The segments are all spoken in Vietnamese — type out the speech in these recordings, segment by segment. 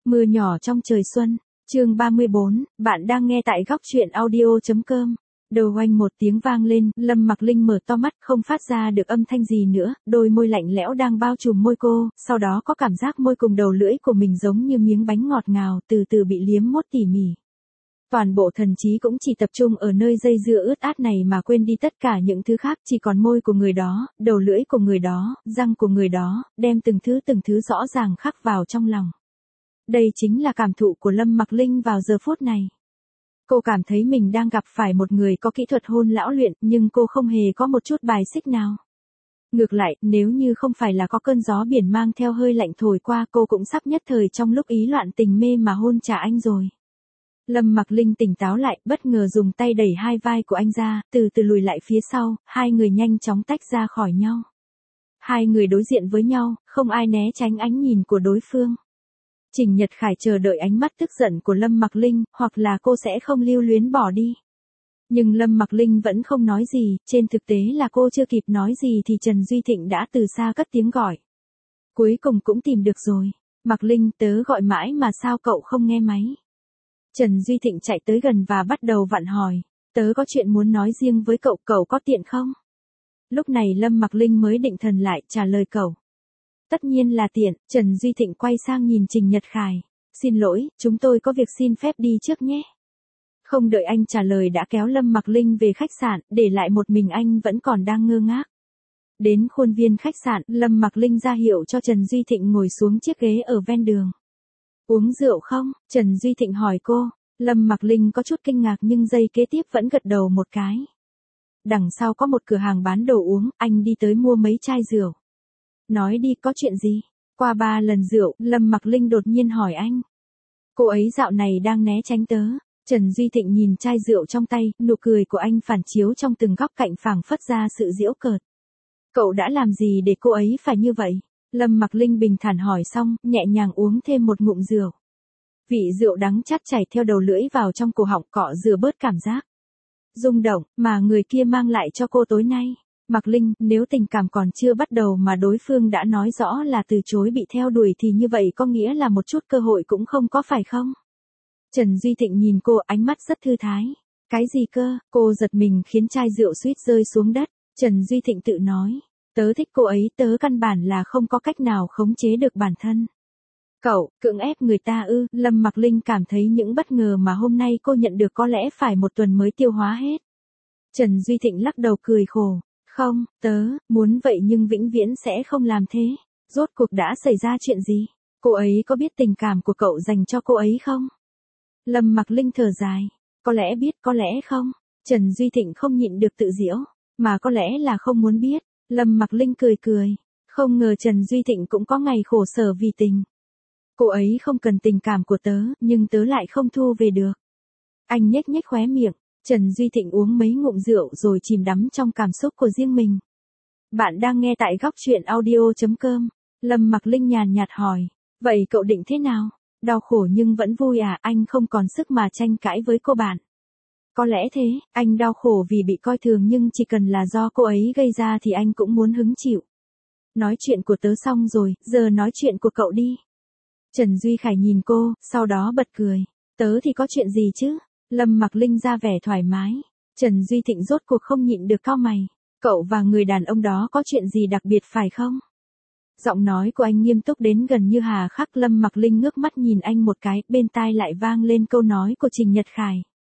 Mưa nhỏ trong trời xuân, chương 34, bạn đang nghe tại góc truyện audio.com. Đầu oanh một tiếng vang lên, Lâm Mặc Linh mở to mắt không phát ra được âm thanh gì nữa, đôi môi lạnh lẽo đang bao trùm môi cô, sau đó có cảm giác môi cùng đầu lưỡi của mình giống như miếng bánh ngọt ngào từ từ bị liếm mốt tỉ mỉ. Toàn bộ thần trí cũng chỉ tập trung ở nơi dây dưa ướt át này mà quên đi tất cả những thứ khác, chỉ còn môi của người đó, đầu lưỡi của người đó, răng của người đó, đem từng thứ rõ ràng khắc vào trong lòng. Đây chính là cảm thụ của Lâm Mặc Linh vào giờ phút này. Cô cảm thấy mình đang gặp phải một người có kỹ thuật hôn lão luyện, nhưng cô không hề có một chút bài xích nào. Ngược lại, nếu như không phải là có cơn gió biển mang theo hơi lạnh thổi qua, cô cũng sắp nhất thời trong lúc ý loạn tình mê mà hôn trả anh rồi. Lâm Mặc Linh tỉnh táo lại, bất ngờ dùng tay đẩy hai vai của anh ra, từ từ lùi lại phía sau, hai người nhanh chóng tách ra khỏi nhau. Hai người đối diện với nhau, không ai né tránh ánh nhìn của đối phương. Trình Nhật Khải chờ đợi ánh mắt tức giận của Lâm Mặc Linh, hoặc là cô sẽ không lưu luyến bỏ đi. Nhưng Lâm Mặc Linh vẫn không nói gì, trên thực tế là cô chưa kịp nói gì thì Trần Duy Thịnh đã từ xa cất tiếng gọi. Cuối cùng cũng tìm được rồi. Mặc Linh, tớ gọi mãi mà sao cậu không nghe máy? Trần Duy Thịnh chạy tới gần và bắt đầu vặn hỏi. Tớ có chuyện muốn nói riêng với cậu, cậu có tiện không? Lúc này Lâm Mặc Linh mới định thần lại, trả lời cậu. Tất nhiên là tiện. Trần Duy Thịnh quay sang nhìn Trình Nhật Khải. Xin lỗi, chúng tôi có việc xin phép đi trước nhé. Không đợi anh trả lời đã kéo Lâm Mặc Linh về khách sạn, để lại một mình anh vẫn còn đang ngơ ngác. Đến khuôn viên khách sạn, Lâm Mặc Linh ra hiệu cho Trần Duy Thịnh ngồi xuống chiếc ghế ở ven đường. Uống rượu không? Trần Duy Thịnh hỏi cô. Lâm Mặc Linh có chút kinh ngạc nhưng giây kế tiếp vẫn gật đầu một cái. Đằng sau có một cửa hàng bán đồ uống, anh đi tới mua mấy chai rượu. Nói đi, có chuyện gì? Qua 3 lần rượu, Lâm Mặc Linh đột nhiên hỏi anh. Cô ấy dạo này đang né tránh tớ. Trần Duy Thịnh nhìn chai rượu trong tay, nụ cười của anh phản chiếu trong từng góc cạnh phảng phất ra sự giễu cợt. Cậu đã làm gì để cô ấy phải như vậy? Lâm Mặc Linh bình thản hỏi xong, nhẹ nhàng uống thêm một ngụm rượu. Vị rượu đắng chát chảy theo đầu lưỡi vào trong cổ họng cọ rửa bớt cảm giác rung động mà người kia mang lại cho cô tối nay. Mặc Linh, nếu tình cảm còn chưa bắt đầu mà đối phương đã nói rõ là từ chối bị theo đuổi thì như vậy có nghĩa là một chút cơ hội cũng không có phải không? Trần Duy Thịnh nhìn cô, ánh mắt rất thư thái. Cái gì cơ? Cô giật mình khiến chai rượu suýt rơi xuống đất. Trần Duy Thịnh tự nói. Tớ thích cô ấy, tớ căn bản là không có cách nào khống chế được bản thân. Cậu, cưỡng ép người ta ư? Lâm Mặc Linh cảm thấy những bất ngờ mà hôm nay cô nhận được có lẽ phải một tuần mới tiêu hóa hết. Trần Duy Thịnh lắc đầu cười khổ. Không, tớ, muốn vậy nhưng vĩnh viễn sẽ không làm thế. Rốt cuộc đã xảy ra chuyện gì? Cô ấy có biết tình cảm của cậu dành cho cô ấy không? Lâm Mặc Linh thở dài. Có lẽ biết, có lẽ không. Trần Duy Thịnh không nhịn được tự giễu. Mà có lẽ là không muốn biết. Lâm Mặc Linh cười cười. Không ngờ Trần Duy Thịnh cũng có ngày khổ sở vì tình. Cô ấy không cần tình cảm của tớ, nhưng tớ lại không thu về được. Anh nhếch nhếch khóe miệng. Trần Duy Thịnh uống mấy ngụm rượu rồi chìm đắm trong cảm xúc của riêng mình. Bạn đang nghe tại góc truyện audio.com. Lâm Mặc Linh nhàn nhạt hỏi. Vậy cậu định thế nào? Đau khổ nhưng vẫn vui à? Anh không còn sức mà tranh cãi với cô bạn. Có lẽ thế, anh đau khổ vì bị coi thường nhưng chỉ cần là do cô ấy gây ra thì anh cũng muốn hứng chịu. Nói chuyện của tớ xong rồi, giờ nói chuyện của cậu đi. Trần Duy Khải nhìn cô, sau đó bật cười. Tớ thì có chuyện gì chứ? Lâm Mặc Linh ra vẻ thoải mái. Trần Duy Thịnh rốt cuộc không nhịn được cau mày. Cậu và người đàn ông đó có chuyện gì đặc biệt phải không? Giọng nói của anh nghiêm túc đến gần như hà khắc. Lâm Mặc Linh ngước mắt nhìn anh một cái, bên tai lại vang lên câu nói của Trình Nhật Khải.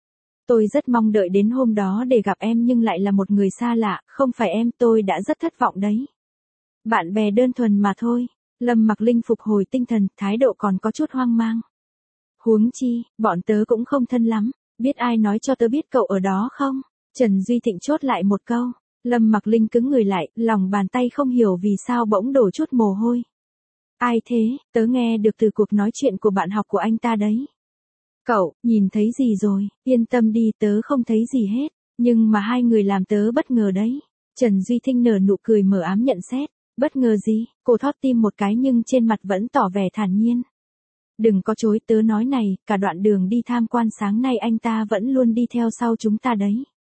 Tôi rất mong đợi đến hôm đó để gặp em nhưng lại là một người xa lạ, không phải em, tôi đã rất thất vọng đấy. Bạn bè đơn thuần mà thôi. Lâm Mặc Linh phục hồi tinh thần, thái độ còn có chút hoang mang. Huống chi, bọn tớ cũng không thân lắm, biết ai nói cho tớ biết cậu ở đó không? Trần Duy Thịnh chốt lại một câu. Lâm Mặc Linh cứng người lại, lòng bàn tay không hiểu vì sao bỗng đổ chút mồ hôi. Ai thế? Tớ nghe được từ cuộc nói chuyện của bạn học của anh ta đấy. Cậu, nhìn thấy gì rồi? Yên tâm đi, tớ không thấy gì hết. Nhưng mà hai người làm tớ bất ngờ đấy. Trần Duy Thịnh nở nụ cười mờ ám nhận xét. Bất ngờ gì? Cô thót tim một cái nhưng trên mặt vẫn tỏ vẻ thản nhiên. Đừng có chối, tớ nói này, cả đoạn đường đi tham quan sáng nay anh ta vẫn luôn đi theo sau chúng ta đấy.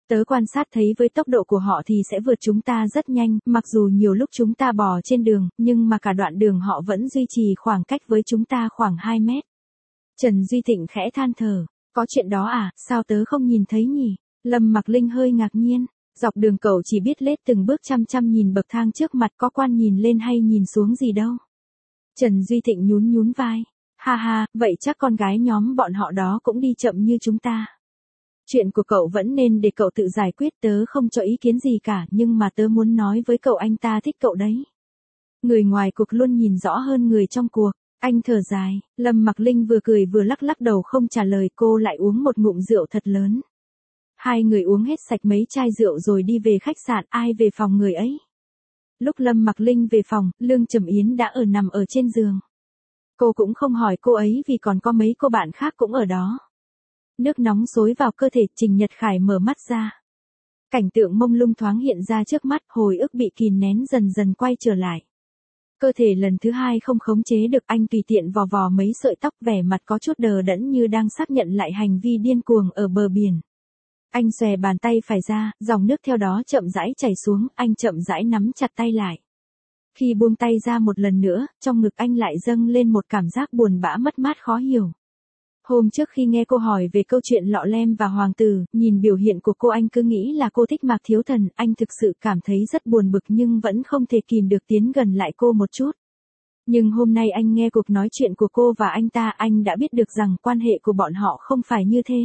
Tớ quan sát thấy với tốc độ của họ thì sẽ vượt chúng ta rất nhanh, mặc dù nhiều lúc chúng ta bò trên đường, nhưng mà cả đoạn đường họ vẫn duy trì khoảng cách với chúng ta khoảng 2 mét. Trần Duy Thịnh khẽ than thở, có chuyện đó à, sao tớ không nhìn thấy nhỉ? Lâm Mặc Linh hơi ngạc nhiên, dọc đường cậu chỉ biết lết từng bước chăm chăm nhìn bậc thang trước mặt có quan nhìn lên hay nhìn xuống gì đâu. Trần Duy Thịnh nhún nhún vai, ha ha, vậy chắc con gái nhóm bọn họ đó cũng đi chậm như chúng ta. Chuyện của cậu vẫn nên để cậu tự giải quyết, tớ không cho ý kiến gì cả, nhưng mà tớ muốn nói với cậu anh ta thích cậu đấy. Người ngoài cuộc luôn nhìn rõ hơn người trong cuộc. Anh thở dài, Lâm Mặc Linh vừa cười vừa lắc lắc đầu không trả lời, cô lại uống một ngụm rượu thật lớn. Hai người uống hết sạch mấy chai rượu rồi đi về khách sạn, ai về phòng người ấy. Lúc Lâm Mặc Linh về phòng, Lương Trầm Yến đã nằm ở trên giường. Cô cũng không hỏi cô ấy vì còn có mấy cô bạn khác cũng ở đó. Nước nóng xối vào cơ thể, Trình Nhật Khải mở mắt ra. Cảnh tượng mông lung thoáng hiện ra trước mắt, hồi ức bị kìm nén dần dần quay trở lại. Cơ thể lần thứ hai không khống chế được, anh tùy tiện vò vò mấy sợi tóc, vẻ mặt có chút đờ đẫn như đang xác nhận lại hành vi điên cuồng ở bờ biển. Anh xòe bàn tay phải ra, dòng nước theo đó chậm rãi chảy xuống, anh chậm rãi nắm chặt tay lại. Khi buông tay ra một lần nữa, trong ngực anh lại dâng lên một cảm giác buồn bã mất mát khó hiểu. Hôm trước khi nghe cô hỏi về câu chuyện Lọ Lem và Hoàng tử, nhìn biểu hiện của cô anh cứ nghĩ là cô thích Mạc Thiếu Thần, anh thực sự cảm thấy rất buồn bực nhưng vẫn không thể kìm được tiến gần lại cô một chút. Nhưng hôm nay anh nghe cuộc nói chuyện của cô và anh ta, anh đã biết được rằng quan hệ của bọn họ không phải như thế.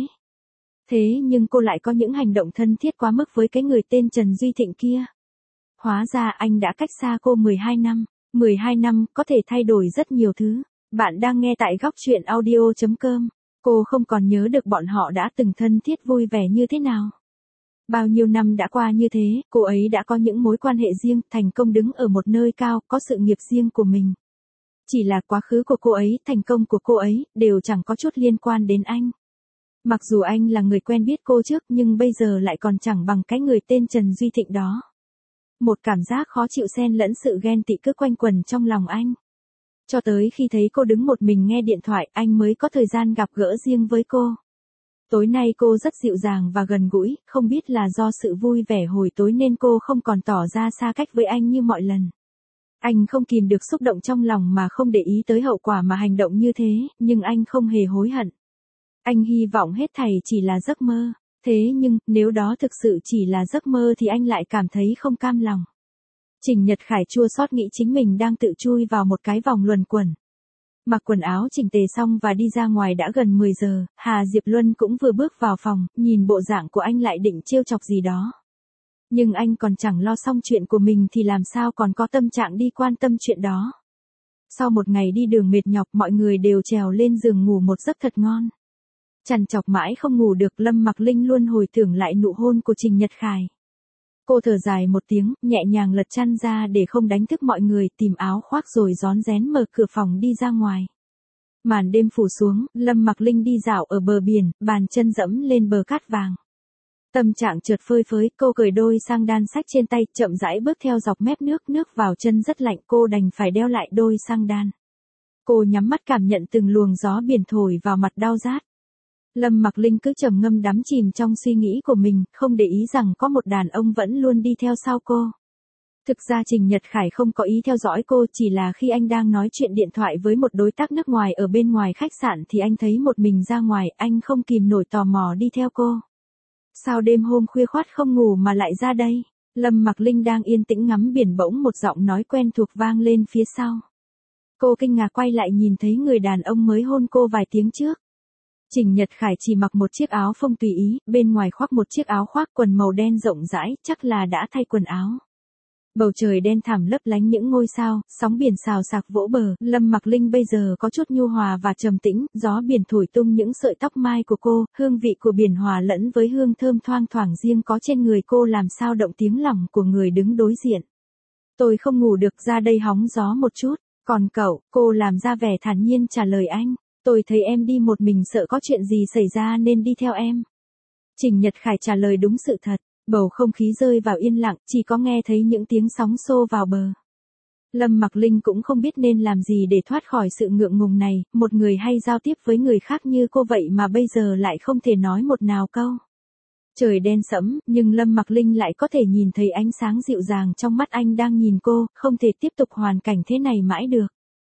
Thế nhưng cô lại có những hành động thân thiết quá mức với cái người tên Trần Duy Thịnh kia. Hóa ra anh đã cách xa cô 12 năm. 12 năm có thể thay đổi rất nhiều thứ. Bạn đang nghe tại góc truyện audio.com. Cô không còn nhớ được bọn họ đã từng thân thiết vui vẻ như thế nào. Bao nhiêu năm đã qua như thế, cô ấy đã có những mối quan hệ riêng, thành công đứng ở một nơi cao, có sự nghiệp riêng của mình. Chỉ là quá khứ của cô ấy, thành công của cô ấy, đều chẳng có chút liên quan đến anh. Mặc dù anh là người quen biết cô trước nhưng bây giờ lại còn chẳng bằng cái người tên Trần Duy Thịnh đó. Một cảm giác khó chịu xen lẫn sự ghen tị cứ quanh quẩn trong lòng anh. Cho tới khi thấy cô đứng một mình nghe điện thoại, anh mới có thời gian gặp gỡ riêng với cô. Tối nay cô rất dịu dàng và gần gũi, không biết là do sự vui vẻ hồi tối nên cô không còn tỏ ra xa cách với anh như mọi lần. Anh không kìm được xúc động trong lòng mà không để ý tới hậu quả mà hành động như thế, nhưng anh không hề hối hận. Anh hy vọng hết thảy chỉ là giấc mơ, thế nhưng nếu đó thực sự chỉ là giấc mơ thì anh lại cảm thấy không cam lòng. Trình Nhật Khải chua xót nghĩ chính mình đang tự chui vào một cái vòng luẩn quẩn. Mặc quần áo chỉnh tề xong và đi ra ngoài đã gần 10 giờ, Hà Diệp Luân cũng vừa bước vào phòng, nhìn bộ dạng của anh lại định trêu chọc gì đó. Nhưng anh còn chẳng lo xong chuyện của mình thì làm sao còn có tâm trạng đi quan tâm chuyện đó. Sau một ngày đi đường mệt nhọc, mọi người đều trèo lên giường ngủ một giấc thật ngon. Trằn trọc mãi không ngủ được, Lâm Mặc Linh luôn hồi tưởng lại nụ hôn của Trình Nhật Khải. Cô thở dài một tiếng, nhẹ nhàng lật chăn ra để không đánh thức mọi người, tìm áo khoác rồi rón rén mở cửa phòng đi ra ngoài. Màn đêm phủ xuống, Lâm Mặc Linh đi dạo ở bờ biển, bàn chân dẫm lên bờ cát vàng. Tâm trạng chợt phơi phới, cô cởi đôi sang đan xách trên tay, chậm rãi bước theo dọc mép nước vào chân rất lạnh, cô đành phải đeo lại đôi sang đan. Cô nhắm mắt cảm nhận từng luồng gió biển thổi vào mặt đau rát. Lâm Mặc Linh cứ trầm ngâm đắm chìm trong suy nghĩ của mình, không để ý rằng có một đàn ông vẫn luôn đi theo sau cô. Thực ra Trình Nhật Khải không có ý theo dõi cô, chỉ là khi anh đang nói chuyện điện thoại với một đối tác nước ngoài ở bên ngoài khách sạn thì anh thấy một mình ra ngoài, anh không kìm nổi tò mò đi theo cô. Sao đêm hôm khuya khoắt không ngủ mà lại ra đây? Lâm Mặc Linh đang yên tĩnh ngắm biển, bỗng một giọng nói quen thuộc vang lên phía sau. Cô kinh ngạc quay lại nhìn thấy người đàn ông mới hôn cô vài tiếng trước. Trình Nhật Khải chỉ mặc một chiếc áo phông tùy ý, bên ngoài khoác một chiếc áo khoác quần màu đen rộng rãi, chắc là đã thay quần áo. Bầu trời đen thẳm lấp lánh những ngôi sao, sóng biển xào xạc vỗ bờ, Lâm Mặc Linh bây giờ có chút nhu hòa và trầm tĩnh, gió biển thổi tung những sợi tóc mai của cô, hương vị của biển hòa lẫn với hương thơm thoang thoảng riêng có trên người cô làm sao động tiếng lòng của người đứng đối diện. Tôi không ngủ được, ra đây hóng gió một chút, còn cậu, cô làm ra vẻ thản nhiên trả lời anh. Tôi thấy em đi một mình sợ có chuyện gì xảy ra nên đi theo em. Trình Nhật Khải trả lời đúng sự thật, bầu không khí rơi vào yên lặng, chỉ có nghe thấy những tiếng sóng xô vào bờ. Lâm Mặc Linh cũng không biết nên làm gì để thoát khỏi sự ngượng ngùng này, một người hay giao tiếp với người khác như cô vậy mà bây giờ lại không thể nói một nào câu. Trời đen sẫm, nhưng Lâm Mặc Linh lại có thể nhìn thấy ánh sáng dịu dàng trong mắt anh đang nhìn cô, không thể tiếp tục hoàn cảnh thế này mãi được.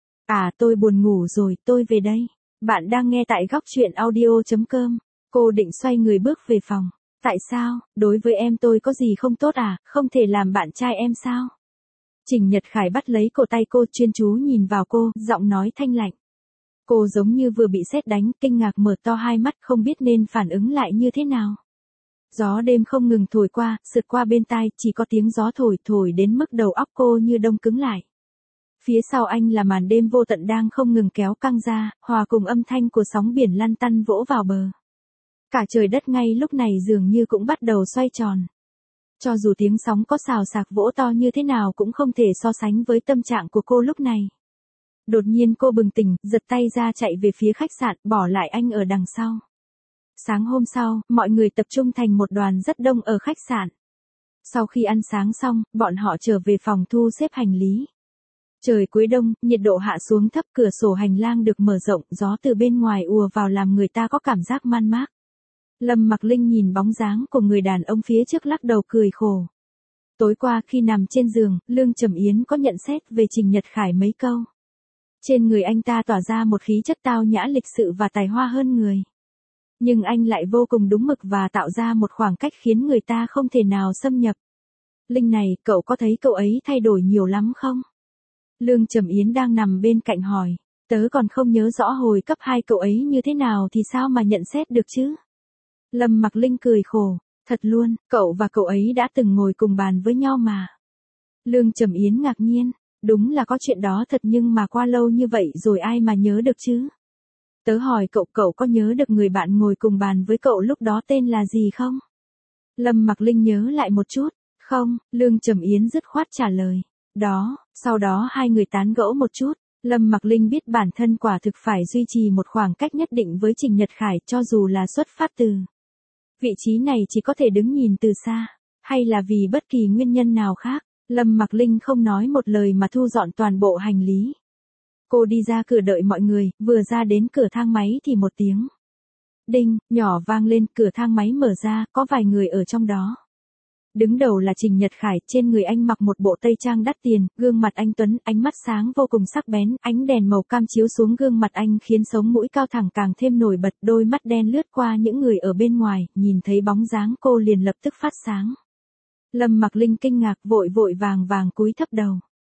À, tôi buồn ngủ rồi, tôi về đây. Bạn đang nghe tại góc truyện audio.com. Cô định xoay người bước về phòng. Tại sao, đối với em tôi có gì không tốt à, không thể làm bạn trai em sao? Trình Nhật Khải bắt lấy cổ tay cô, chuyên chú nhìn vào cô, giọng nói thanh lạnh. Cô giống như vừa bị sét đánh, kinh ngạc mở to hai mắt, không biết nên phản ứng lại như thế nào. Gió đêm không ngừng thổi qua, sượt qua bên tai, chỉ có tiếng gió thổi đến mức đầu óc cô như đông cứng lại. Phía sau anh là màn đêm vô tận đang không ngừng kéo căng ra, hòa cùng âm thanh của sóng biển lăn tăn vỗ vào bờ. Cả trời đất ngay lúc này dường như cũng bắt đầu xoay tròn. Cho dù tiếng sóng có xào xạc vỗ to như thế nào cũng không thể so sánh với tâm trạng của cô lúc này. Đột nhiên cô bừng tỉnh, giật tay ra chạy về phía khách sạn, bỏ lại anh ở đằng sau. Sáng hôm sau, mọi người tập trung thành một đoàn rất đông ở khách sạn. Sau khi ăn sáng xong, bọn họ trở về phòng thu xếp hành lý. Trời cuối đông, nhiệt độ hạ xuống thấp, cửa sổ hành lang được mở rộng, gió từ bên ngoài ùa vào làm người ta có cảm giác man mác. Lâm Mặc Linh nhìn bóng dáng của người đàn ông phía trước lắc đầu cười khổ. Tối qua khi nằm trên giường, Lương Trầm Yến có nhận xét về Trình Nhật Khải mấy câu. Trên người anh ta tỏa ra một khí chất tao nhã lịch sự và tài hoa hơn người. Nhưng anh lại vô cùng đúng mực và tạo ra một khoảng cách khiến người ta không thể nào xâm nhập. Linh này, cậu có thấy cậu ấy thay đổi nhiều lắm không? Lương Trầm Yến đang nằm bên cạnh hỏi. Tớ còn không nhớ rõ hồi cấp 2 cậu ấy như thế nào thì sao mà nhận xét được chứ? Lâm Mặc Linh cười khổ. Thật luôn, cậu và cậu ấy đã từng ngồi cùng bàn với nhau mà. Lương Trầm Yến ngạc nhiên. Đúng là có chuyện đó thật nhưng mà qua lâu như vậy rồi ai mà nhớ được chứ? Tớ hỏi cậu có nhớ được người bạn ngồi cùng bàn với cậu lúc đó tên là gì không? Lâm Mặc Linh nhớ lại một chút. Không, Lương Trầm Yến dứt khoát trả lời. Đó, sau đó hai người tán gẫu một chút. Lâm Mặc Linh biết bản thân quả thực phải duy trì một khoảng cách nhất định với Trình Nhật Khải cho dù là xuất phát từ. Vị trí này chỉ có thể đứng nhìn từ xa, hay là vì bất kỳ nguyên nhân nào khác. Lâm Mặc Linh không nói một lời mà thu dọn toàn bộ hành lý. Cô đi ra cửa đợi mọi người, vừa ra đến cửa thang máy thì một tiếng đinh nhỏ vang lên, cửa thang máy mở ra, có vài người ở trong đó. Đứng đầu là Trình Nhật Khải, trên người anh mặc một bộ tây trang đắt tiền, gương mặt anh tuấn, ánh mắt sáng vô cùng sắc bén, ánh đèn màu cam chiếu xuống gương mặt anh khiến sống mũi cao thẳng càng thêm nổi bật, đôi mắt đen lướt qua những người ở bên ngoài, nhìn thấy bóng dáng cô liền lập tức phát sáng. Lâm Mặc Linh kinh ngạc vội vàng cúi thấp đầu.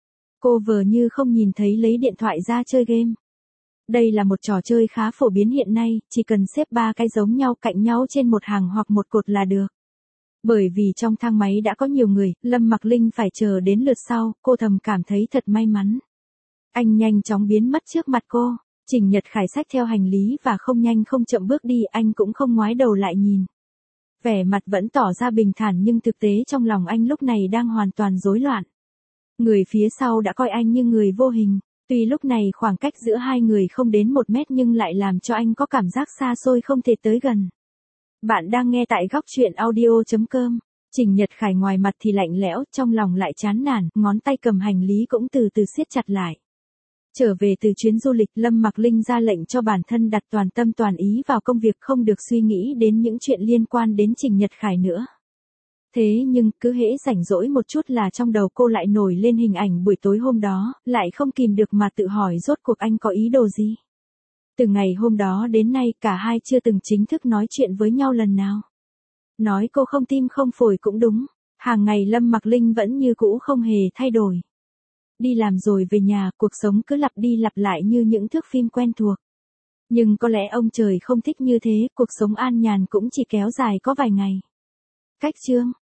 Cô vờ như không nhìn thấy lấy điện thoại ra chơi game. Đây là một trò chơi khá phổ biến hiện nay, chỉ cần xếp 3 cái giống nhau cạnh nhau trên một hàng hoặc một cột là được. Bởi vì trong thang máy đã có nhiều người, Lâm Mặc Linh phải chờ đến lượt sau, cô thầm cảm thấy thật may mắn. Anh nhanh chóng biến mất trước mặt cô. Trình Nhật Khải xách theo hành lý và không nhanh không chậm bước đi, anh cũng không ngoái đầu lại nhìn. Vẻ mặt vẫn tỏ ra bình thản nhưng thực tế trong lòng anh lúc này đang hoàn toàn rối loạn. Người phía sau đã coi anh như người vô hình, tuy lúc này khoảng cách giữa hai người không đến 1 mét nhưng lại làm cho anh có cảm giác xa xôi không thể tới gần. Bạn đang nghe tại góc truyện audio.com. Trình Nhật Khải ngoài mặt thì lạnh lẽo, trong lòng lại chán nản, ngón tay cầm hành lý cũng từ từ siết chặt lại. Trở về từ chuyến du lịch, Lâm Mặc Linh ra lệnh cho bản thân đặt toàn tâm toàn ý vào công việc, không được suy nghĩ đến những chuyện liên quan đến Trình Nhật Khải nữa. Thế nhưng, cứ hễ rảnh rỗi một chút là trong đầu cô lại nổi lên hình ảnh buổi tối hôm đó, lại không kìm được mà tự hỏi rốt cuộc anh có ý đồ gì. Từ ngày hôm đó đến nay cả hai chưa từng chính thức nói chuyện với nhau lần nào. Nói cô không tim không phổi cũng đúng, hàng ngày Lâm Mặc Linh vẫn như cũ không hề thay đổi. Đi làm rồi về nhà, cuộc sống cứ lặp đi lặp lại như những thước phim quen thuộc. Nhưng có lẽ ông trời không thích như thế, cuộc sống an nhàn cũng chỉ kéo dài có vài ngày. Cách chương